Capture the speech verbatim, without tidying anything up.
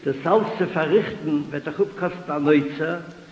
Das alles zu verrichten, wird auch kosten an Neuze,